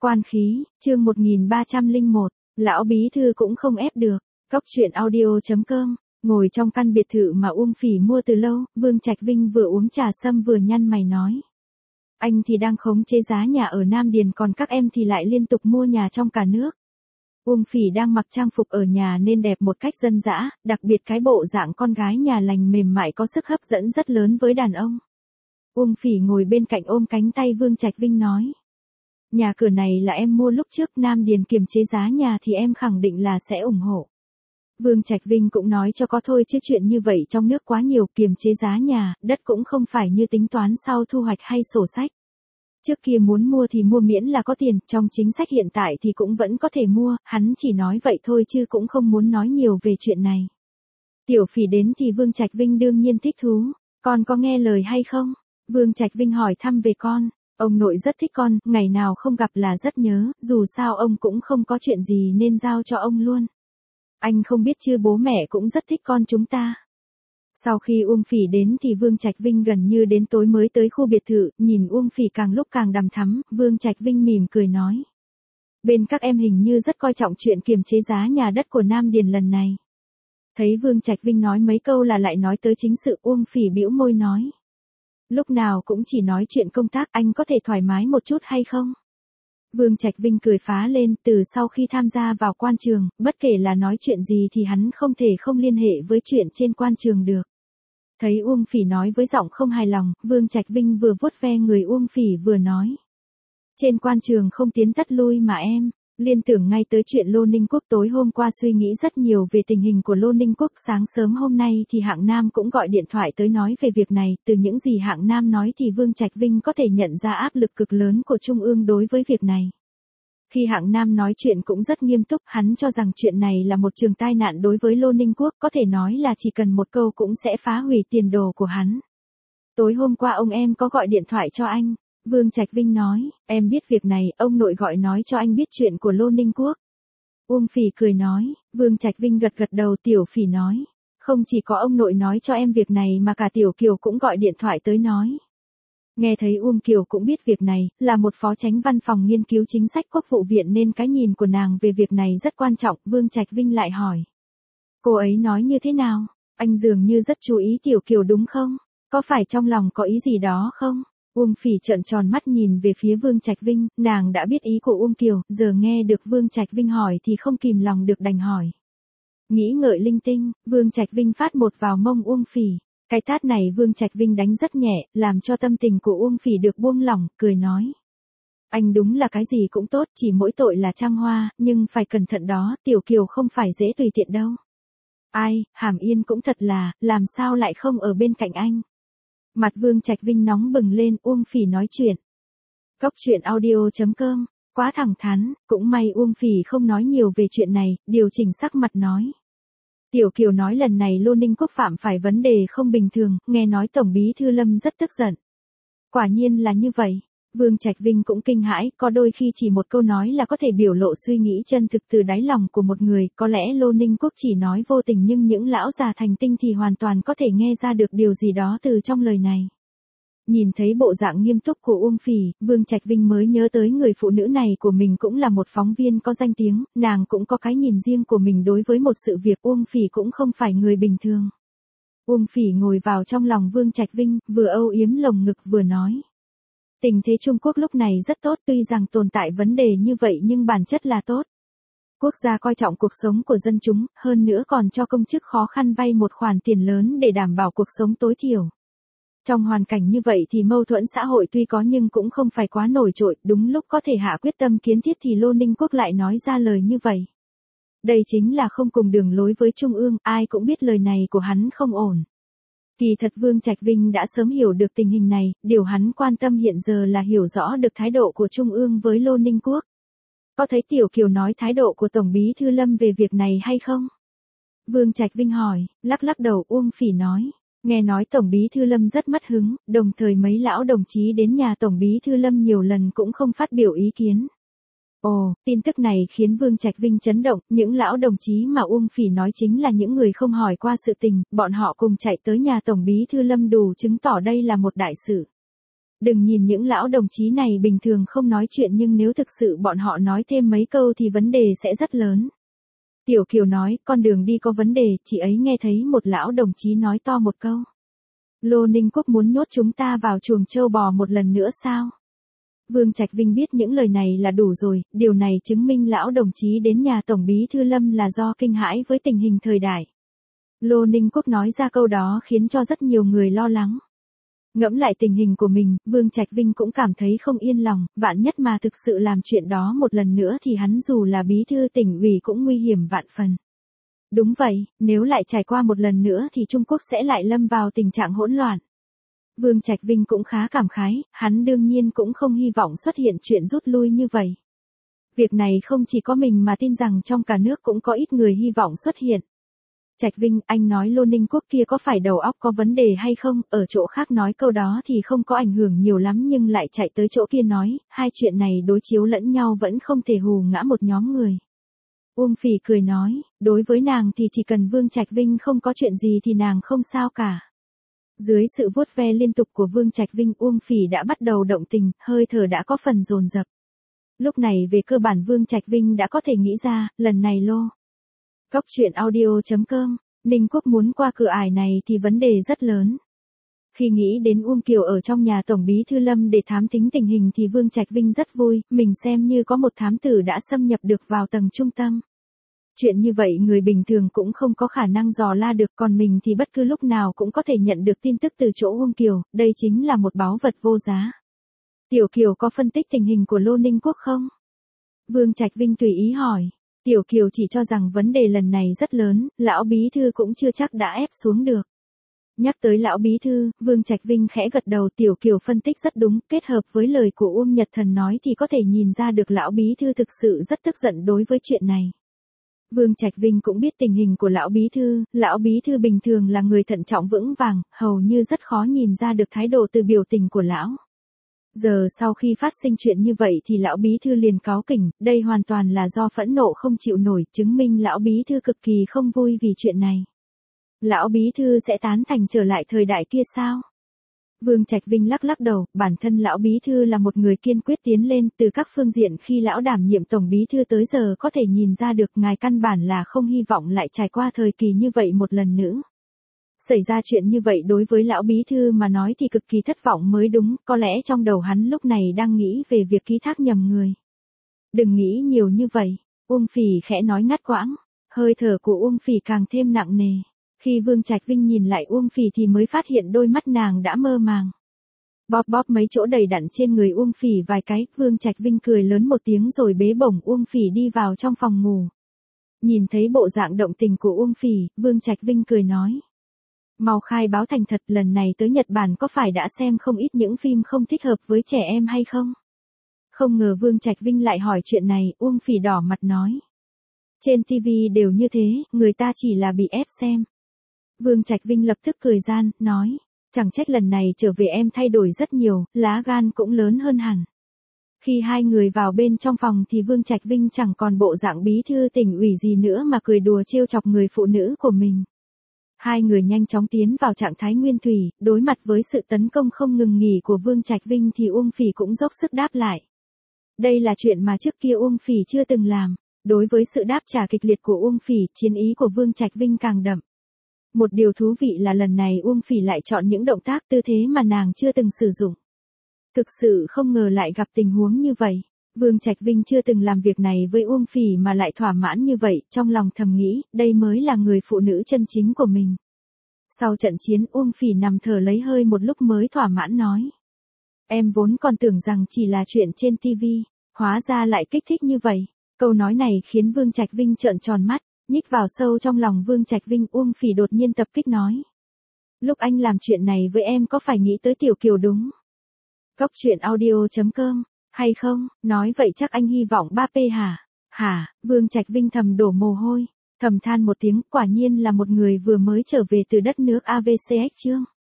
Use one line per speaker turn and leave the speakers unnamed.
Quan khí, chương 1301, lão bí thư cũng không ép được. Cốc truyện audio.com, ngồi trong căn biệt thự mà Uông Phỉ mua từ lâu, Vương Trạch Vinh vừa uống trà sâm vừa nhăn mày nói. Anh thì đang khống chế giá nhà ở Nam Điền, còn các em thì lại liên tục mua nhà trong cả nước. Uông Phỉ đang mặc trang phục ở nhà nên đẹp một cách dân dã, đặc biệt cái bộ dạng con gái nhà lành mềm mại có sức hấp dẫn rất lớn với đàn ông. Uông Phỉ ngồi bên cạnh ôm cánh tay Vương Trạch Vinh nói. Nhà cửa này là em mua lúc trước Nam Điền kiềm chế giá nhà thì em khẳng định là sẽ ủng hộ. Vương Trạch Vinh cũng nói cho có thôi chứ chuyện như vậy trong nước quá nhiều, kiềm chế giá nhà, đất cũng không phải như tính toán sau thu hoạch hay sổ sách. Trước kia muốn mua thì mua miễn là có tiền, trong chính sách hiện tại thì cũng vẫn có thể mua, hắn chỉ nói vậy thôi chứ cũng không muốn nói nhiều về chuyện này. Tiểu Phỉ đến thì Vương Trạch Vinh đương nhiên thích thú, con có nghe lời hay không? Vương Trạch Vinh hỏi thăm về con. Ông nội rất thích con, ngày nào không gặp là rất nhớ, dù sao ông cũng không có chuyện gì nên giao cho ông luôn. Anh không biết chứ bố mẹ cũng rất thích con chúng ta. Sau khi Uông Phỉ đến thì Vương Trạch Vinh gần như đến tối mới tới khu biệt thự, nhìn Uông Phỉ càng lúc càng đằm thắm, Vương Trạch Vinh mỉm cười nói. Bên các em hình như rất coi trọng chuyện kiềm chế giá nhà đất của Nam Điền lần này. Thấy Vương Trạch Vinh nói mấy câu là lại nói tới chính sự, Uông Phỉ bĩu môi nói. Lúc nào cũng chỉ nói chuyện công tác, anh có thể thoải mái một chút hay không? Vương Trạch Vinh cười phá lên, từ sau khi tham gia vào quan trường, bất kể là nói chuyện gì thì hắn không thể không liên hệ với chuyện trên quan trường được. Thấy Uông Phỉ nói với giọng không hài lòng, Vương Trạch Vinh vừa vuốt ve người Uông Phỉ vừa nói. Trên quan trường không tiến tất lui mà em. Liên tưởng ngay tới chuyện Lô Ninh Quốc, tối hôm qua suy nghĩ rất nhiều về tình hình của Lô Ninh Quốc, sáng sớm hôm nay thì Hạng Nam cũng gọi điện thoại tới nói về việc này, từ những gì Hạng Nam nói thì Vương Trạch Vinh có thể nhận ra áp lực cực lớn của Trung ương đối với việc này. Khi Hạng Nam nói chuyện cũng rất nghiêm túc, hắn cho rằng chuyện này là một trường tai nạn đối với Lô Ninh Quốc, có thể nói là chỉ cần một câu cũng sẽ phá hủy tiền đồ của hắn. Tối hôm qua ông em có gọi điện thoại cho anh. Vương Trạch Vinh nói, em biết việc này, ông nội gọi nói cho anh biết chuyện của Lô Ninh Quốc. Uông Phỉ cười nói, Vương Trạch Vinh gật gật đầu. Tiểu Phỉ nói, không chỉ có ông nội nói cho em việc này mà cả Tiểu Kiều cũng gọi điện thoại tới nói. Nghe thấy Uông Kiều cũng biết việc này, là một phó chánh văn phòng nghiên cứu chính sách Quốc vụ viện nên cái nhìn của nàng về việc này rất quan trọng. Vương Trạch Vinh lại hỏi, cô ấy nói như thế nào? Anh dường như rất chú ý Tiểu Kiều đúng không? Có phải trong lòng có ý gì đó không? Uông Phỉ trợn tròn mắt nhìn về phía Vương Trạch Vinh, nàng đã biết ý của Uông Kiều, giờ nghe được Vương Trạch Vinh hỏi thì không kìm lòng được đành hỏi. Nghĩ ngợi linh tinh, Vương Trạch Vinh phát một vào mông Uông Phỉ. Cái tát này Vương Trạch Vinh đánh rất nhẹ, làm cho tâm tình của Uông Phỉ được buông lỏng, cười nói. Anh đúng là cái gì cũng tốt, chỉ mỗi tội là Trang Hoa, nhưng phải cẩn thận đó, Tiểu Kiều không phải dễ tùy tiện đâu. Ai, Hàm Yên cũng thật là, làm sao lại không ở bên cạnh anh. Mặt Vương Trạch Vinh nóng bừng lên. Uông Phỉ nói chuyện. Cốc truyện audio.com, quá thẳng thắn, cũng may Uông Phỉ không nói nhiều về chuyện này, điều chỉnh sắc mặt nói. Tiểu Kiều nói lần này Lô Ninh Quốc phạm phải vấn đề không bình thường, nghe nói Tổng bí thư Lâm rất tức giận. Quả nhiên là như vậy. Vương Trạch Vinh cũng kinh hãi, có đôi khi chỉ một câu nói là có thể biểu lộ suy nghĩ chân thực từ đáy lòng của một người, có lẽ Lô Ninh Quốc chỉ nói vô tình nhưng những lão già thành tinh thì hoàn toàn có thể nghe ra được điều gì đó từ trong lời này. Nhìn thấy bộ dạng nghiêm túc của Uông Phỉ, Vương Trạch Vinh mới nhớ tới người phụ nữ này của mình cũng là một phóng viên có danh tiếng, nàng cũng có cái nhìn riêng của mình đối với một sự việc. Uông Phỉ cũng không phải người bình thường. Uông Phỉ ngồi vào trong lòng Vương Trạch Vinh, vừa âu yếm lồng ngực vừa nói. Tình thế Trung Quốc lúc này rất tốt, tuy rằng tồn tại vấn đề như vậy nhưng bản chất là tốt. Quốc gia coi trọng cuộc sống của dân chúng, hơn nữa còn cho công chức khó khăn vay một khoản tiền lớn để đảm bảo cuộc sống tối thiểu. Trong hoàn cảnh như vậy thì mâu thuẫn xã hội tuy có nhưng cũng không phải quá nổi trội, đúng lúc có thể hạ quyết tâm kiến thiết thì Lô Ninh Quốc lại nói ra lời như vậy. Đây chính là không cùng đường lối với Trung ương, ai cũng biết lời này của hắn không ổn. Kỳ thật Vương Trạch Vinh đã sớm hiểu được tình hình này, điều hắn quan tâm hiện giờ là hiểu rõ được thái độ của Trung ương với Lô Ninh Quốc. Có thấy Tiểu Kiều nói thái độ của Tổng bí thư Lâm về việc này hay không? Vương Trạch Vinh hỏi, lắc lắc đầu. Uông Phỉ nói, nghe nói Tổng bí thư Lâm rất mất hứng, đồng thời mấy lão đồng chí đến nhà Tổng bí thư Lâm nhiều lần cũng không phát biểu ý kiến. Ồ, tin tức này khiến Vương Trạch Vinh chấn động, những lão đồng chí mà Uông Phỉ nói chính là những người không hỏi qua sự tình, bọn họ cùng chạy tới nhà Tổng bí thư Lâm đủ chứng tỏ đây là một đại sự. Đừng nhìn những lão đồng chí này bình thường không nói chuyện nhưng nếu thực sự bọn họ nói thêm mấy câu thì vấn đề sẽ rất lớn. Tiểu Kiều nói, con đường đi có vấn đề, chị ấy nghe thấy một lão đồng chí nói to một câu. Lô Ninh Quốc muốn nhốt chúng ta vào chuồng trâu bò một lần nữa sao? Vương Trạch Vinh biết những lời này là đủ rồi, điều này chứng minh lão đồng chí đến nhà Tổng bí thư Lâm là do kinh hãi với tình hình thời đại. Lô Ninh Quốc nói ra câu đó khiến cho rất nhiều người lo lắng. Ngẫm lại tình hình của mình, Vương Trạch Vinh cũng cảm thấy không yên lòng, vạn nhất mà thực sự làm chuyện đó một lần nữa thì hắn dù là bí thư tỉnh ủy cũng nguy hiểm vạn phần. Đúng vậy, nếu lại trải qua một lần nữa thì Trung Quốc sẽ lại lâm vào tình trạng hỗn loạn. Vương Trạch Vinh cũng khá cảm khái, hắn đương nhiên cũng không hy vọng xuất hiện chuyện rút lui như vậy. Việc này không chỉ có mình mà tin rằng trong cả nước cũng có ít người hy vọng xuất hiện. Trạch Vinh, anh nói Lô Ninh Quốc kia có phải đầu óc có vấn đề hay không, ở chỗ khác nói câu đó thì không có ảnh hưởng nhiều lắm nhưng lại chạy tới chỗ kia nói, hai chuyện này đối chiếu lẫn nhau vẫn không thể hù ngã một nhóm người. Uông Phỉ cười nói, đối với nàng thì chỉ cần Vương Trạch Vinh không có chuyện gì thì nàng không sao cả. Dưới sự vuốt ve liên tục của Vương Trạch Vinh, Uông Phỉ đã bắt đầu động tình, hơi thở đã có phần dồn dập. Lúc này về cơ bản Vương Trạch Vinh đã có thể nghĩ ra, lần này Cóc truyện audio.com, Ninh Quốc muốn qua cửa ải này thì vấn đề rất lớn. Khi nghĩ đến Uông Kiều ở trong nhà Tổng bí thư Lâm để thám thính tình hình thì Vương Trạch Vinh rất vui, mình xem như có một thám tử đã xâm nhập được vào tầng trung tâm. Chuyện như vậy người bình thường cũng không có khả năng dò la được, còn mình thì bất cứ lúc nào cũng có thể nhận được tin tức từ chỗ Uông Kiều, đây chính là một báu vật vô giá. Tiểu Kiều có phân tích tình hình của Lô Ninh Quốc không? Vương Trạch Vinh tùy ý hỏi. Tiểu Kiều chỉ cho rằng vấn đề lần này rất lớn, lão bí thư cũng chưa chắc đã ép xuống được. Nhắc tới lão bí thư, Vương Trạch Vinh khẽ gật đầu. Tiểu Kiều phân tích rất đúng, kết hợp với lời của Uông Nhật Thần nói thì có thể nhìn ra được lão bí thư thực sự rất tức giận đối với chuyện này. Vương Trạch Vinh cũng biết tình hình của lão bí thư bình thường là người thận trọng vững vàng, hầu như rất khó nhìn ra được thái độ từ biểu tình của lão. Giờ sau khi phát sinh chuyện như vậy thì lão bí thư liền cáu kỉnh, đây hoàn toàn là do phẫn nộ không chịu nổi, chứng minh lão bí thư cực kỳ không vui vì chuyện này. Lão bí thư sẽ tán thành trở lại thời đại kia sao? Vương Trạch Vinh lắc lắc đầu, bản thân lão bí thư là một người kiên quyết tiến lên, từ các phương diện khi lão đảm nhiệm tổng bí thư tới giờ có thể nhìn ra được ngài căn bản là không hy vọng lại trải qua thời kỳ như vậy một lần nữa. Xảy ra chuyện như vậy đối với lão bí thư mà nói thì cực kỳ thất vọng mới đúng, có lẽ trong đầu hắn lúc này đang nghĩ về việc ký thác nhầm người. Đừng nghĩ nhiều như vậy, Uông Phỉ khẽ nói ngắt quãng, hơi thở của Uông Phỉ càng thêm nặng nề. Khi Vương Trạch Vinh nhìn lại Uông Phỉ thì mới phát hiện đôi mắt nàng đã mơ màng. Bóp bóp mấy chỗ đầy đặn trên người Uông Phỉ vài cái, Vương Trạch Vinh cười lớn một tiếng rồi bế bổng Uông Phỉ đi vào trong phòng ngủ. Nhìn thấy bộ dạng động tình của Uông Phỉ, Vương Trạch Vinh cười nói. Mau khai báo thành thật, lần này tới Nhật Bản có phải đã xem không ít những phim không thích hợp với trẻ em hay không? Không ngờ Vương Trạch Vinh lại hỏi chuyện này, Uông Phỉ đỏ mặt nói. Trên TV đều như thế, người ta chỉ là bị ép xem. Vương Trạch Vinh lập tức cười gian, nói. Chẳng trách lần này trở về em thay đổi rất nhiều, lá gan cũng lớn hơn hẳn. Khi hai người vào bên trong phòng thì Vương Trạch Vinh chẳng còn bộ dạng bí thư tỉnh ủy gì nữa mà cười đùa trêu chọc người phụ nữ của mình. Hai người nhanh chóng tiến vào trạng thái nguyên thủy, đối mặt với sự tấn công không ngừng nghỉ của Vương Trạch Vinh thì Uông Phỉ cũng dốc sức đáp lại. Đây là chuyện mà trước kia Uông Phỉ chưa từng làm. Đối với sự đáp trả kịch liệt của Uông Phỉ, chiến ý của Vương Trạch Vinh càng đậm. Một điều thú vị là lần này Uông Phỉ lại chọn những động tác tư thế mà nàng chưa từng sử dụng. Thực sự không ngờ lại gặp tình huống như vậy. Vương Trạch Vinh chưa từng làm việc này với Uông Phỉ mà lại thỏa mãn như vậy, trong lòng thầm nghĩ, đây mới là người phụ nữ chân chính của mình. Sau trận chiến Uông Phỉ nằm thở lấy hơi một lúc mới thỏa mãn nói. Em vốn còn tưởng rằng chỉ là chuyện trên TV, hóa ra lại kích thích như vậy. Câu nói này khiến Vương Trạch Vinh trợn tròn mắt, nhích vào sâu trong lòng Vương Trạch Vinh. Uông Phỉ đột nhiên tập kích nói. Lúc anh làm chuyện này với em có phải nghĩ tới Tiểu Kiều đúng? Cóc truyện audio.com, hay không, nói vậy chắc anh hy vọng 3P hả? Hả, Vương Trạch Vinh thầm đổ mồ hôi, thầm than một tiếng, quả nhiên là một người vừa mới trở về từ đất nước AVCX chương.